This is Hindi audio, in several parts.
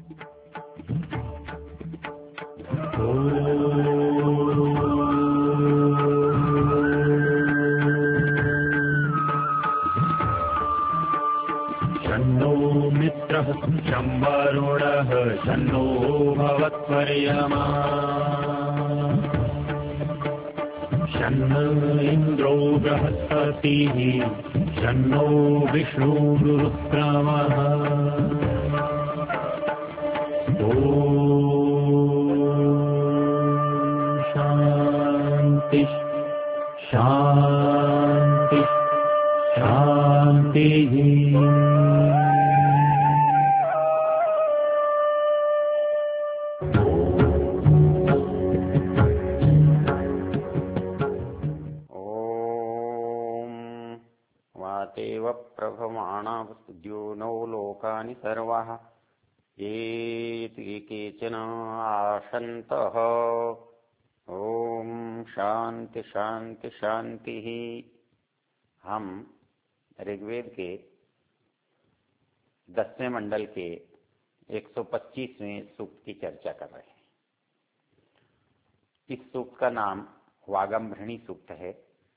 शन्नो मित्रः शं वरुणः शन्नो भवत्वर्यमा शन्न इन्द्रो बृहस्पतिः शन्नो विष्णुरुक्रमः शान्ति शान्ति शान्तिः। वातेव प्रभमाणावस्तुद्यो नो लोकानि सर्वाः ये केचन आशन्तः। ओम शांति शांति शांति। हम ऋग्वेद के 10वें मंडल के 125वें सूक्त की चर्चा कर रहे हैं। इस सूक्त का नाम वागंभृणी सूक्त है।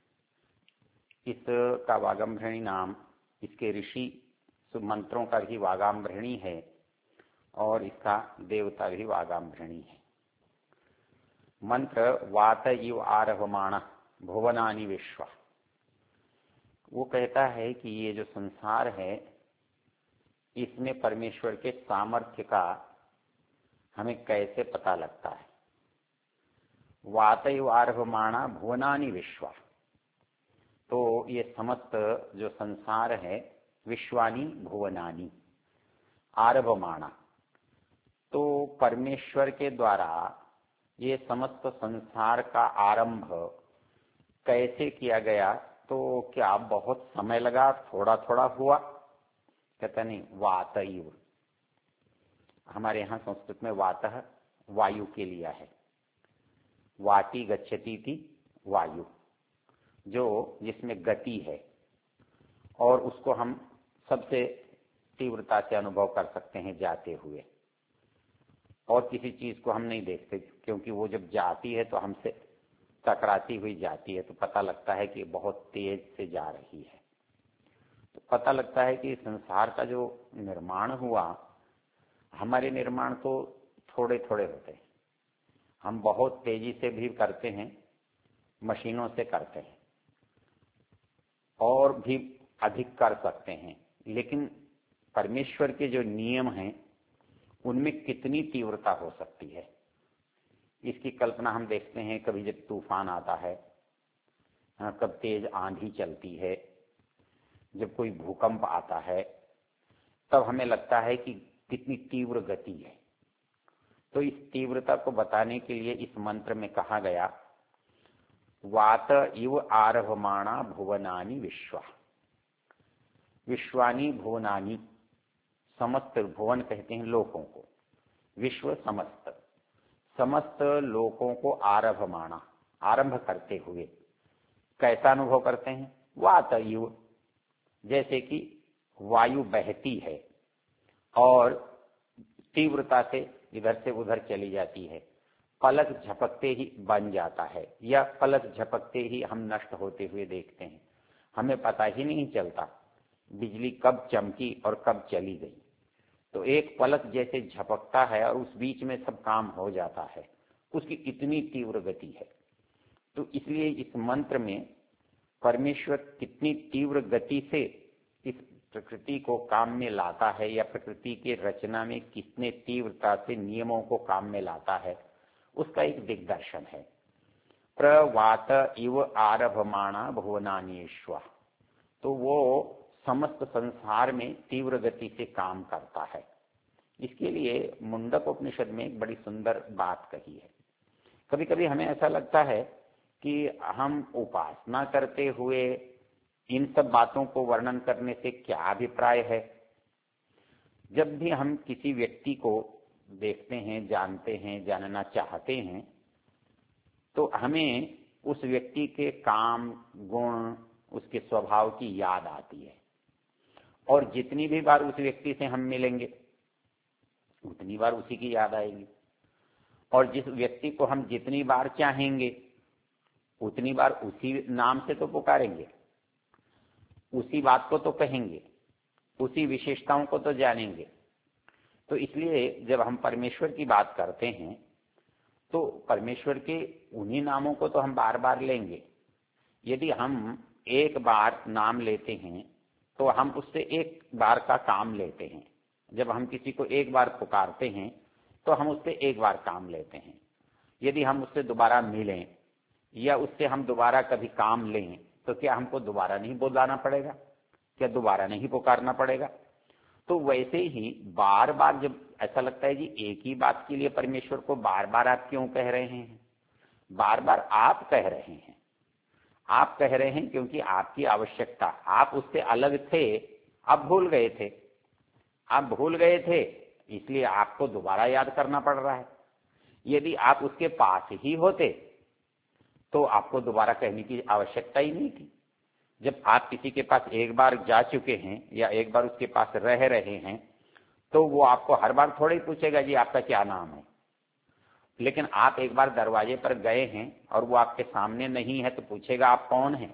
इसका वागंभृणी नाम इसके ऋषि मंत्रों का भी वागांभृणी है और इसका देवता भी वागांभृणी है। मंत्र वात इव आरभमाण भुवनानि विश्व। वो कहता है कि ये जो संसार है इसमें परमेश्वर के सामर्थ्य का हमें कैसे पता लगता है। वात इव आरभमाण भुवनानि विश्व, तो ये समस्त जो संसार है विश्वानी भुवनानी आरभमाणा, तो परमेश्वर के द्वारा ये समस्त संसार का आरंभ कैसे किया गया, तो क्या बहुत समय लगा, थोड़ा थोड़ा हुआ? कहता नहीं, वातइव। हमारे यहाँ संस्कृत में वातः वायु के लिया है। वाटी गच्छति थी वायु, जो जिसमें गति है और उसको हम सबसे तीव्रता से अनुभव कर सकते हैं जाते हुए। और किसी चीज को हम नहीं देखते, क्योंकि वो जब जाती है तो हमसे टकराती हुई जाती है, तो पता लगता है कि बहुत तेज से जा रही है। तो पता लगता है कि संसार का जो निर्माण हुआ, हमारे निर्माण तो थोड़े थोड़े होते हैं। हम बहुत तेजी से भी करते हैं, मशीनों से करते हैं और भी अधिक कर सकते हैं, लेकिन परमेश्वर के जो नियम हैं उनमें कितनी तीव्रता हो सकती है, इसकी कल्पना हम देखते हैं। कभी जब तूफान आता है, कब तेज आंधी चलती है, जब कोई भूकंप आता है, तब हमें लगता है कि कितनी तीव्र गति है। तो इस तीव्रता को बताने के लिए इस मंत्र में कहा गया, वात इव आरभमाणा भुवनानि विश्वा। विश्वानी भुवनानि, समस्त भुवन कहते हैं लोकों को, विश्व समस्त, समस्त लोकों को आरभमाणा, आरंभ करते हुए। कैसा अनुभव करते हैं? वातइव, जैसे कि वायु बहती है और तीव्रता से इधर से उधर चली जाती है, पलक झपकते ही बन जाता है, या पलक झपकते ही हम नष्ट होते हुए देखते हैं। हमें पता ही नहीं चलता बिजली कब चमकी और कब चली गई। तो एक पलक जैसे झपकता है और उस बीच में सब काम हो जाता है, उसकी कितनी तीव्र गति है। तो इसलिए इस मंत्र में परमेश्वर कितनी तीव्र गति से इस प्रकृति को काम में लाता है, या प्रकृति के रचना में कितने तीव्रता से नियमों को काम में लाता है, उसका एक दिग्दर्शन है। प्रवात इव आरभमाणा भुवनानीश्वा, तो वो समस्त संसार में तीव्र गति से काम करता है। इसके लिए मुंडक उपनिषद में एक बड़ी सुंदर बात कही है। कभी कभी हमें ऐसा लगता है कि हम उपासना करते हुए इन सब बातों को वर्णन करने से क्या अभिप्राय है। जब भी हम किसी व्यक्ति को देखते हैं, जानते हैं, जानना चाहते हैं, तो हमें उस व्यक्ति के काम, गुण, उसके स्वभाव की याद आती है। और जितनी भी बार उस व्यक्ति से हम मिलेंगे, उतनी बार उसी की याद आएगी। और जिस व्यक्ति को हम जितनी बार चाहेंगे उतनी बार उसी नाम से तो पुकारेंगे, उसी बात को तो कहेंगे, उसी विशेषताओं को तो जानेंगे। तो इसलिए जब हम परमेश्वर की बात करते हैं तो परमेश्वर के उन्हीं नामों को तो हम बार बार लेंगे। यदि हम एक बार नाम लेते हैं तो हम उससे एक बार का काम लेते हैं। जब हम किसी को एक बार पुकारते हैं तो हम उससे एक बार काम लेते हैं। यदि हम उससे दोबारा मिलें या उससे हम दोबारा कभी काम लें तो क्या हमको दोबारा नहीं बुलाना पड़ेगा? क्या दोबारा नहीं पुकारना पड़ेगा? तो वैसे ही बार बार जब ऐसा लगता है जी एक ही बात के लिए परमेश्वर को बार बार आप क्यों कह रहे हैं? बार बार आप कह रहे हैं। आप कह रहे हैं क्योंकि आपकी आवश्यकता, आप उससे अलग थे, आप भूल गए थे। आप भूल गए थे इसलिए आपको दोबारा याद करना पड़ रहा है। यदि आप उसके पास ही होते तो आपको दोबारा कहने की आवश्यकता ही नहीं थी। जब आप किसी के पास एक बार जा चुके हैं या एक बार उसके पास रह रहे हैं तो वो आपको हर बार थोड़ा ही पूछेगा जी आपका क्या नाम है। लेकिन आप एक बार दरवाजे पर गए हैं और वो आपके सामने नहीं है तो पूछेगा आप कौन हैं,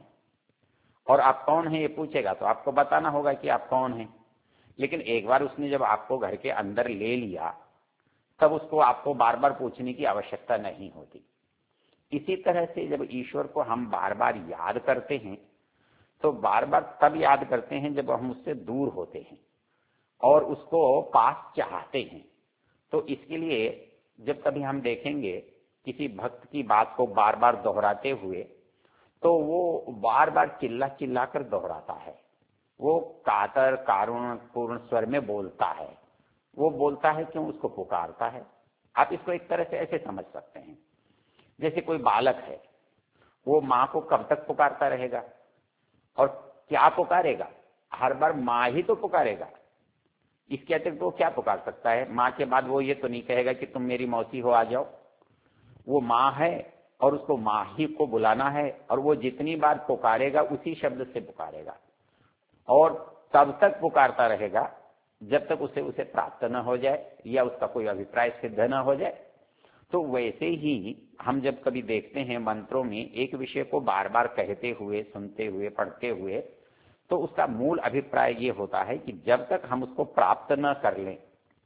और आप कौन हैं ये पूछेगा तो आपको बताना होगा कि आप कौन हैं। लेकिन एक बार उसने जब आपको घर के अंदर ले लिया तब उसको आपको बार बार पूछने की आवश्यकता नहीं होती। इसी तरह से जब ईश्वर को हम बार बार याद करते हैं तो बार बार तब याद करते हैं जब हम उससे दूर होते हैं और उसको पास चाहते हैं। तो इसके लिए जब कभी हम देखेंगे किसी भक्त की बात को बार बार दोहराते हुए तो वो बार बार चिल्ला चिल्ला कर दोहराता है। वो कातर कारुण पूर्ण स्वर में बोलता है। वो बोलता है क्यों? उसको पुकारता है। आप इसको एक तरह से ऐसे समझ सकते हैं जैसे कोई बालक है, वो माँ को कब तक पुकारता रहेगा और क्या पुकारेगा? हर बार माँ ही तो पुकारेगा। इसके अतिरिक्त वो क्या पुकार सकता है? माँ के बाद वो ये तो नहीं कहेगा कि तुम मेरी मौसी हो आ जाओ। वो माँ है और उसको माँ ही को बुलाना है और वो जितनी बार पुकारेगा उसी शब्द से पुकारेगा और तब तक पुकारता रहेगा जब तक उसे प्राप्त न हो जाए या उसका कोई अभिप्राय सिद्ध न हो जाए। तो वैसे ही हम जब कभी देखते हैं मंत्रों में एक विषय को बार बार कहते हुए, सुनते हुए, पढ़ते हुए, तो उसका मूल अभिप्राय ये होता है कि जब तक हम उसको प्राप्त न कर लें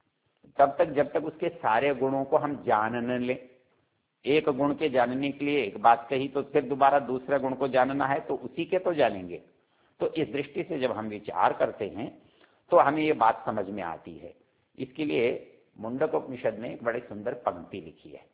तब तक, जब तक उसके सारे गुणों को हम जान न लें। एक गुण के जानने के लिए एक बात कही तो फिर दोबारा दूसरे गुण को जानना है तो उसी के तो जानेंगे। तो इस दृष्टि से जब हम विचार करते हैं तो हमें ये बात समझ में आती है। इसके लिए मुंडक उपनिषद ने एक बड़ी सुंदर पंक्ति लिखी है।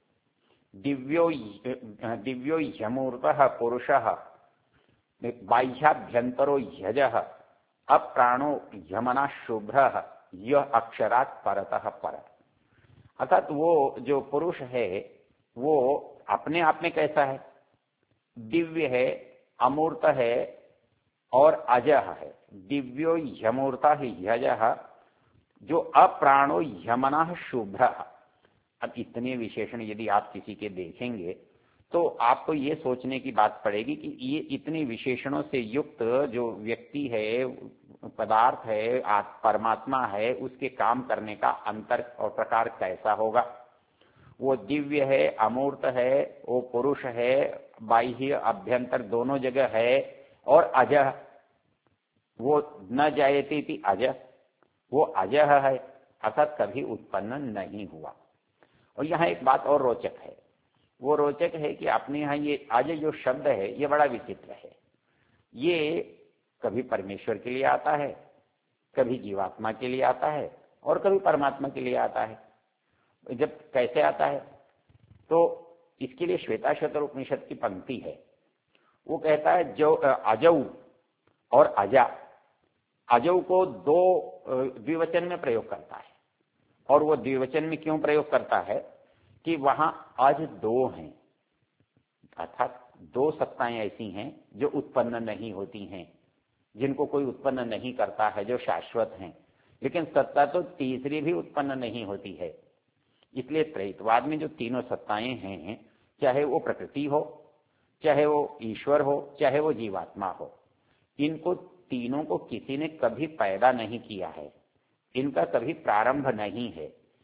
दिव्यो ह्यमूर्तः पुरुषः बाह्याभ्यंतरो ह्यजः अप्राणो ह्यमना शुभ्रः यह अक्षरात् परतः पर। अर्थात वो जो पुरुष है वो अपने आप में कैसा है? दिव्य है, अमूर्त है और अजह है। दिव्यो ह्यमूर्ता ह्यजः, जो अप्राणो ह्यमना शुभ्र। अब इतने विशेषण यदि आप किसी के देखेंगे तो आपको ये सोचने की बात पड़ेगी कि ये इतने विशेषणों से युक्त जो व्यक्ति है, पदार्थ है, परमात्मा है, उसके काम करने का अंतर और प्रकार कैसा होगा। वो दिव्य है, अमूर्त है, वो पुरुष है, बाह्य अभ्यंतर दोनों जगह है और अजह, वो न जायते थी अजह, वो अजह है अर्थात कभी उत्पन्न नहीं हुआ। और यहाँ एक बात और रोचक है। वो रोचक है कि अपने यहाँ ये अज जो शब्द है ये बड़ा विचित्र है। ये कभी परमेश्वर के लिए आता है, कभी जीवात्मा के लिए आता है और कभी परमात्मा के लिए आता है। जब कैसे आता है तो इसके लिए श्वेताश्वतर उपनिषद की पंक्ति है। वो कहता है जो अजौ और अजा, अजौ को दो द्विवचन में प्रयोग करता है। और वो द्विवचन में क्यों प्रयोग करता है कि वहां अज दो हैं, अर्थात दो सत्ताएं ऐसी हैं जो उत्पन्न नहीं होती हैं, जिनको कोई उत्पन्न नहीं करता है, जो शाश्वत हैं। लेकिन सत्ता तो तीसरी भी उत्पन्न नहीं होती है। इसलिए त्रैतवाद में जो तीनों सत्ताएं हैं, चाहे वो प्रकृति हो, चाहे वो ईश्वर हो, चाहे वो जीवात्मा हो, इनको तीनों को किसी ने कभी पैदा नहीं किया है, इनका कभी प्रारंभ नहीं है।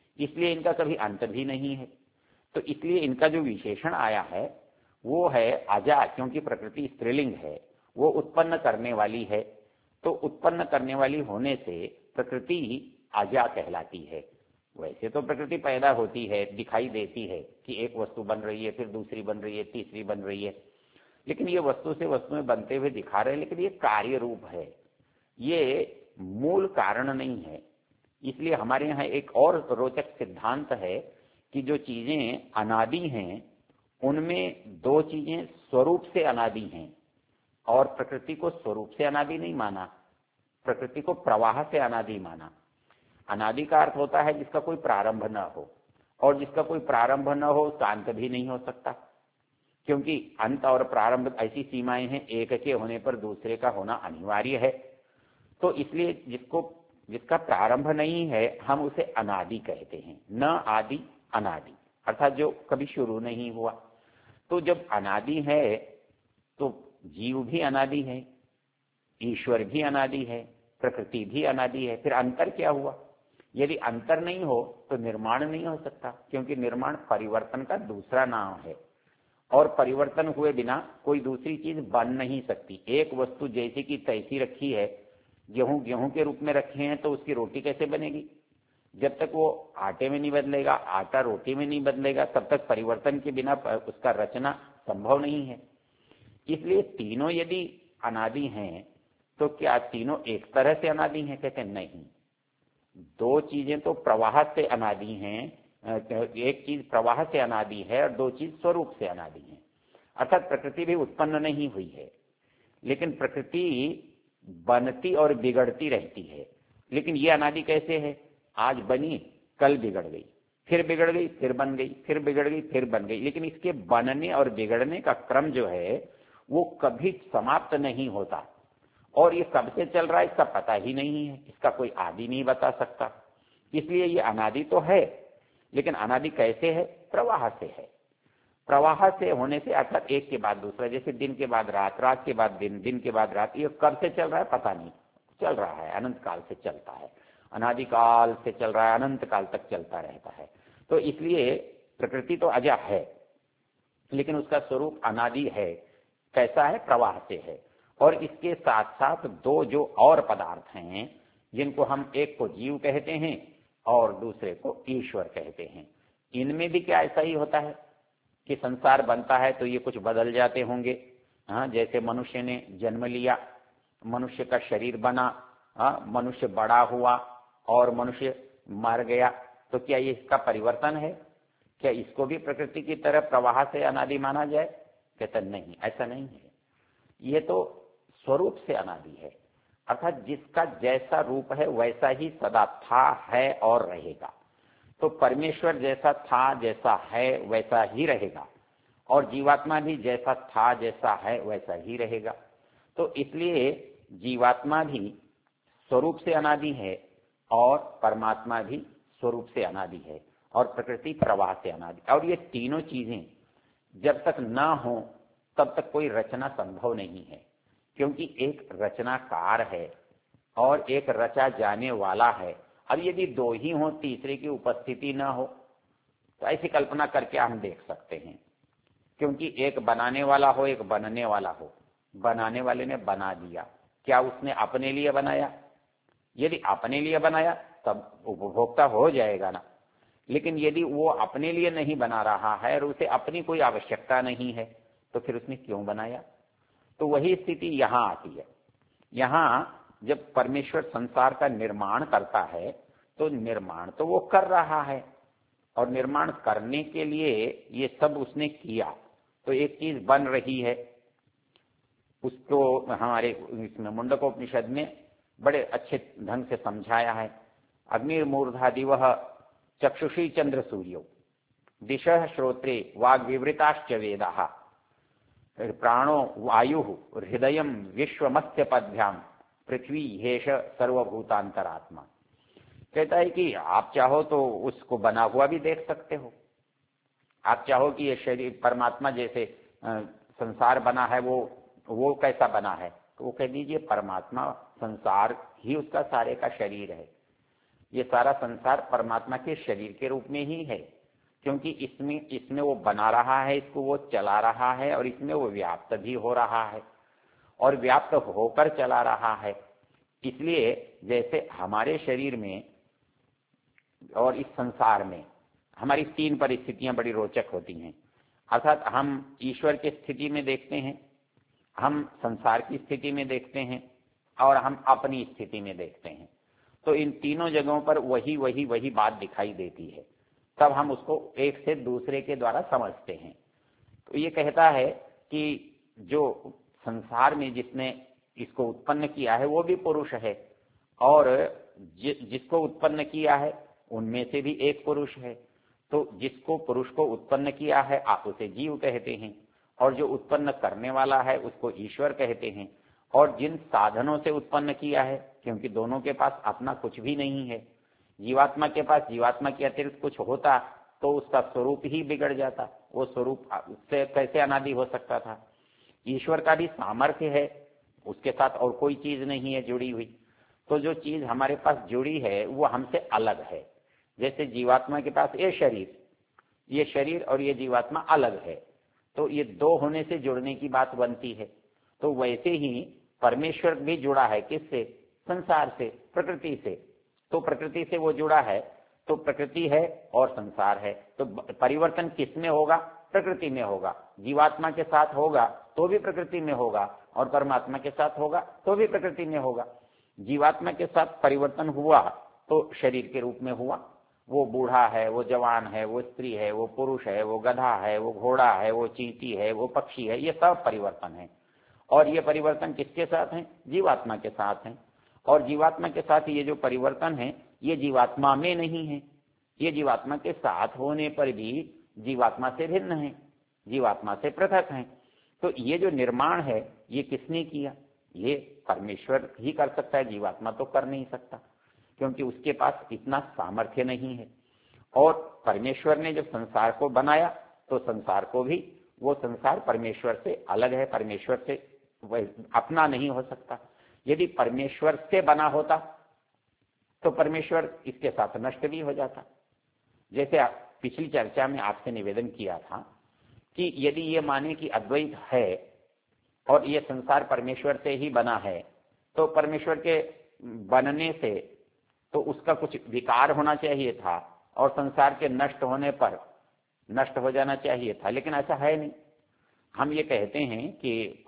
इसलिए इनका कभी अंत भी नहीं है। तो इसलिए इनका जो विशेषण आया है वो है अजा, क्योंकि प्रकृति स्त्रीलिंग है, वो उत्पन्न करने वाली है। तो उत्पन्न करने वाली होने से प्रकृति अजा कहलाती है। वैसे तो प्रकृति पैदा होती है, दिखाई देती है कि एक वस्तु बन रही है, फिर दूसरी बन रही है, तीसरी बन रही है, लेकिन ये वस्तु से वस्तुएं बनते हुए दिखा रहे हैं, लेकिन ये कार्य रूप है, ये मूल कारण नहीं है। इसलिए हमारे यहाँ एक और रोचक सिद्धांत है कि जो चीजें अनादि हैं उनमें दो चीजें स्वरूप से अनादि हैं, और प्रकृति को स्वरूप से अनादि नहीं माना, प्रकृति को प्रवाह से अनादि माना। अनादि का अर्थ होता है जिसका कोई प्रारंभ न हो, और जिसका कोई प्रारंभ न हो उसका अंत भी नहीं हो सकता, क्योंकि अंत और प्रारंभ ऐसी सीमाएं हैं, एक के होने पर दूसरे का होना अनिवार्य है। तो इसलिए जिसका प्रारंभ नहीं है हम उसे अनादि कहते हैं, न आदि अनादि, अर्थात जो कभी शुरू नहीं हुआ। तो जब अनादि है तो जीव भी अनादि है, ईश्वर भी अनादि है, प्रकृति भी अनादि है, फिर अंतर क्या हुआ? यदि अंतर नहीं हो तो निर्माण नहीं हो सकता, क्योंकि निर्माण परिवर्तन का दूसरा नाम है, और परिवर्तन हुए बिना कोई दूसरी चीज बन नहीं सकती। एक वस्तु जैसी की तैसी रखी है, गेहूं गेहूं के रूप में रखे हैं तो उसकी रोटी कैसे बनेगी? जब तक वो आटे में नहीं बदलेगा, आटा रोटी में नहीं बदलेगा, तब तक परिवर्तन के बिना उसका रचना संभव नहीं है। इसलिए तीनों यदि अनादि हैं तो क्या तीनों एक तरह से अनादि हैं? कहते नहीं, दो चीजें तो प्रवाह से अनादि हैं, एक चीज प्रवाह से अनादि है और दो चीज स्वरूप से अनादि है। अर्थात प्रकृति भी उत्पन्न नहीं हुई है, लेकिन प्रकृति बनती और बिगड़ती रहती है। लेकिन ये अनादि कैसे है? आज बनी, कल बिगड़ गई, फिर बिगड़ गई, फिर बन गई, फिर बिगड़ गई, फिर बन गई, लेकिन इसके बनने और बिगड़ने का क्रम जो है वो कभी समाप्त नहीं होता, और ये कब से चल रहा है इसका पता ही नहीं है, इसका कोई आदि नहीं बता सकता। इसलिए ये अनादि तो है, लेकिन अनादि कैसे है? प्रवाह से है। प्रवाह से होने से अर्थात एक के बाद दूसरा, जैसे दिन के बाद रात, रात के बाद दिन, दिन के बाद रात, ये कब से चल रहा है पता नहीं, चल रहा है, अनंत काल से चलता है, अनादिकाल से चल रहा है, अनंत काल तक चलता रहता है। तो इसलिए प्रकृति तो अजा है, लेकिन उसका स्वरूप अनादि है। कैसा है? प्रवाह से है। और इसके साथ साथ दो जो और पदार्थ हैं, जिनको हम एक को जीव कहते हैं और दूसरे को ईश्वर कहते हैं, इनमें भी क्या ऐसा ही होता है कि संसार बनता है तो ये कुछ बदल जाते होंगे। हाँ, जैसे मनुष्य ने जन्म लिया, मनुष्य का शरीर बना, हाँ, मनुष्य बड़ा हुआ और मनुष्य मर गया, तो क्या ये इसका परिवर्तन है? क्या इसको भी प्रकृति की तरह प्रवाह से अनादि माना जाए? कहते नहीं, ऐसा नहीं है, ये तो स्वरूप से अनादि है। अर्थात जिसका जैसा रूप है वैसा ही सदा था, है और रहेगा। तो परमेश्वर जैसा था, जैसा है वैसा ही रहेगा, और जीवात्मा भी जैसा था, जैसा है वैसा ही रहेगा। तो इसलिए जीवात्मा भी स्वरूप से अनादि है और परमात्मा भी स्वरूप से अनादि है, और प्रकृति प्रवाह से अनादि। और ये तीनों चीजें जब तक ना हो तब तक कोई रचना संभव नहीं है, क्योंकि एक रचनाकार है और एक रचा जाने वाला है। अब यदि दो ही हो, तीसरे की उपस्थिति न हो, तो ऐसी कल्पना करके हम देख सकते हैं, क्योंकि एक बनाने वाला हो, एक बनने वाला हो। बनाने वाले ने बना दिया, क्या उसने अपने लिए बनाया? यदि अपने लिए बनाया तब उपभोक्ता हो जाएगा ना, लेकिन यदि वो अपने लिए नहीं बना रहा है और उसे अपनी कोई आवश्यकता नहीं है, तो फिर उसने क्यों बनाया? तो वही स्थिति यहां आती है। यहां जब परमेश्वर संसार का निर्माण करता है तो निर्माण तो वो कर रहा है, और निर्माण करने के लिए ये सब उसने किया, तो एक चीज बन रही है। उसको हमारे इसमें मुंडकोपनिषद में बड़े अच्छे ढंग से समझाया है। अग्निर्मूर्धा दिवः चक्षुषी चंद्र सूर्यो दिशः श्रोत्रे वाग् विवृताश्च वेदाः प्राणो वायु हृदय विश्वमस्य पद्भ्याम पृथ्वी हेश सर्वभूतांतरात्मा। कहता है कि आप चाहो तो उसको बना हुआ भी देख सकते हो, आप चाहो कि ये शरीर परमात्मा जैसे संसार बना है वो कैसा बना है, तो वो कह दीजिए परमात्मा संसार ही उसका सारे का शरीर है। ये सारा संसार परमात्मा के शरीर के रूप में ही है, क्योंकि इसमें वो बना रहा है, इसको वो चला रहा है, और इसमें वो व्याप्त भी हो रहा है और व्याप्त होकर चला रहा है। इसलिए जैसे हमारे शरीर में और इस संसार में हमारी तीन परिस्थितियां बड़ी रोचक होती हैं। अर्थात हम ईश्वर की स्थिति में देखते हैं, हम संसार की स्थिति में देखते हैं, और हम अपनी स्थिति में देखते हैं। तो इन तीनों जगहों पर वही बात दिखाई देती है, तब हम उसको एक से दूसरे के द्वारा समझते हैं। तो ये कहता है कि जो संसार में जिसने इसको उत्पन्न किया है वो भी पुरुष है, और जिसको उत्पन्न किया है उनमें से भी एक पुरुष है। तो जिसको पुरुष को उत्पन्न किया है आप उसे जीव कहते हैं, और जो उत्पन्न करने वाला है उसको ईश्वर कहते हैं। और जिन साधनों से उत्पन्न किया है, क्योंकि दोनों के पास अपना कुछ भी नहीं है, जीवात्मा के पास जीवात्मा के अतिरिक्त कुछ होता तो उसका स्वरूप ही बिगड़ जाता, वो स्वरूप उससे कैसे अनादि हो सकता था। ईश्वर का भी सामर्थ्य है, उसके साथ और कोई चीज नहीं है जुड़ी हुई। तो जो चीज हमारे पास जुड़ी है वो हमसे अलग है। जैसे जीवात्मा के पास ये शरीर और ये जीवात्मा अलग है, तो ये दो होने से जुड़ने की बात बनती है। तो वैसे ही परमेश्वर भी जुड़ा है, किससे? संसार से, प्रकृति से। तो प्रकृति से वो जुड़ा है, तो प्रकृति है और संसार है। तो परिवर्तन किसमें होगा? प्रकृति में होगा। जीवात्मा के साथ होगा तो भी प्रकृति में होगा, और परमात्मा के साथ होगा तो भी प्रकृति में होगा। जीवात्मा के साथ परिवर्तन हुआ तो शरीर के रूप में हुआ। वो बूढ़ा है, वो जवान है, वो स्त्री है, वो पुरुष है, वो गधा है, वो घोड़ा है, वो चींटी है, वो पक्षी है, ये सब परिवर्तन है। और ये परिवर्तन किसके साथ है? जीवात्मा के साथ है। और जीवात्मा के साथ ये जो परिवर्तन है ये जीवात्मा में नहीं है, ये जीवात्मा के साथ होने पर भी जीवात्मा से भिन्न है, जीवात्मा से पृथक है। तो ये जो निर्माण है ये किसने किया? ये परमेश्वर ही कर सकता है, जीवात्मा तो कर नहीं सकता, क्योंकि उसके पास इतना सामर्थ्य नहीं है। और परमेश्वर ने जब संसार को बनाया तो संसार को भी, वो संसार परमेश्वर से अलग है, परमेश्वर से अपना नहीं हो सकता। यदि परमेश्वर से बना होता तो परमेश्वर इसके साथ नष्ट भी हो जाता। जैसे पिछली चर्चा में आपसे निवेदन किया था कि यदि ये माने कि अद्वैत है और ये संसार परमेश्वर से ही बना है, तो परमेश्वर के बनने से तो उसका कुछ विकार होना चाहिए था और संसार के नष्ट होने पर नष्ट हो जाना चाहिए था, लेकिन ऐसा है नहीं। हम ये कहते हैं कि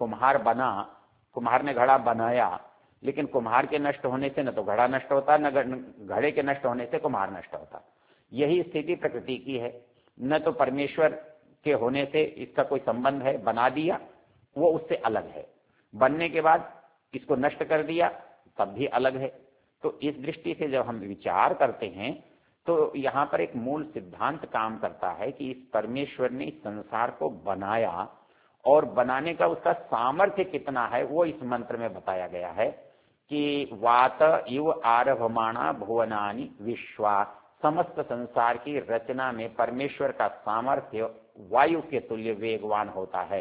कुम्हार ने घड़ा बनाया, लेकिन कुम्हार के नष्ट होने से न तो घड़ा नष्ट होता, न घड़े के नष्ट होने से कुम्हार नष्ट होता। यही स्थिति प्रकृति की है। न तो परमेश्वर के होने से इसका कोई संबंध है, बना दिया वो उससे अलग है, बनने के बाद इसको नष्ट कर दिया तब भी अलग है। तो इस दृष्टि से जब हम विचार करते हैं तो यहाँ पर एक मूल सिद्धांत काम करता है कि इस परमेश्वर ने इस संसार को बनाया, और बनाने का उसका सामर्थ्य कितना है वो इस मंत्र में बताया गया है कि वात इव आरभमाणा भुवनानि विश्वा। समस्त संसार की रचना में परमेश्वर का सामर्थ्य वायु के तुल्य वेगवान होता है।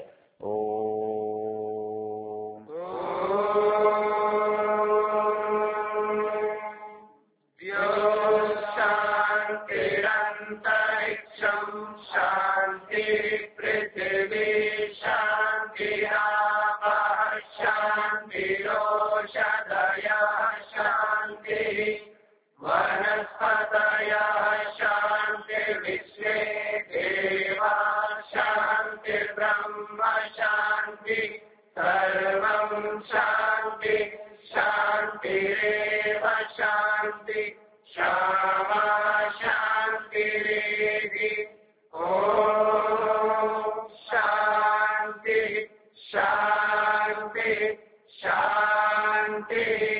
शांति पृथ्वी शांति आपः शांतिरोषधयः शांति वनस्पतयः शांति विश्वे देवाः शांति ब्रह्म शांति सर्वं शांति शांतिरेव शांति क्षमा शांतिरेधि। ओम शांति शांति शांति।